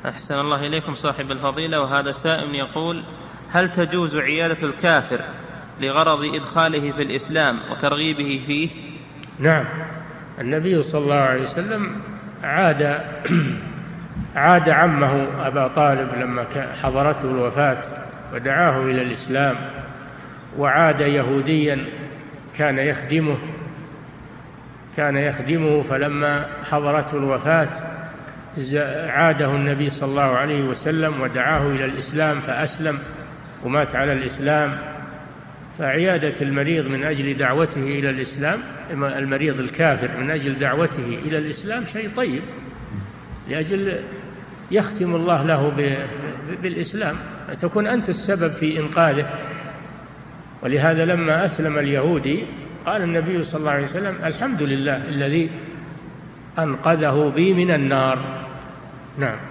أحسن الله إليكم صاحب الفضيلة. وهذا سائل يقول: هل تجوز عيادة الكافر لغرض إدخاله في الإسلام وترغيبه فيه؟ نعم، النبي صلى الله عليه وسلم عاد عمه أبا طالب لما حضرته الوفاة ودعاه إلى الإسلام، وعاد يهوديا كان يخدمه فلما حضرته الوفاة عاده النبي صلى الله عليه وسلم ودعاه إلى الإسلام فأسلم ومات على الإسلام. فعيادة المريض من أجل دعوته إلى الإسلام، المريض الكافر من أجل دعوته إلى الإسلام شيء طيب، لأجل يختم الله له بالإسلام، تكون أنت السبب في إنقاذه. ولهذا لما أسلم اليهودي قال النبي صلى الله عليه وسلم: الحمد لله الذي أنقذه بي من النار. نعم.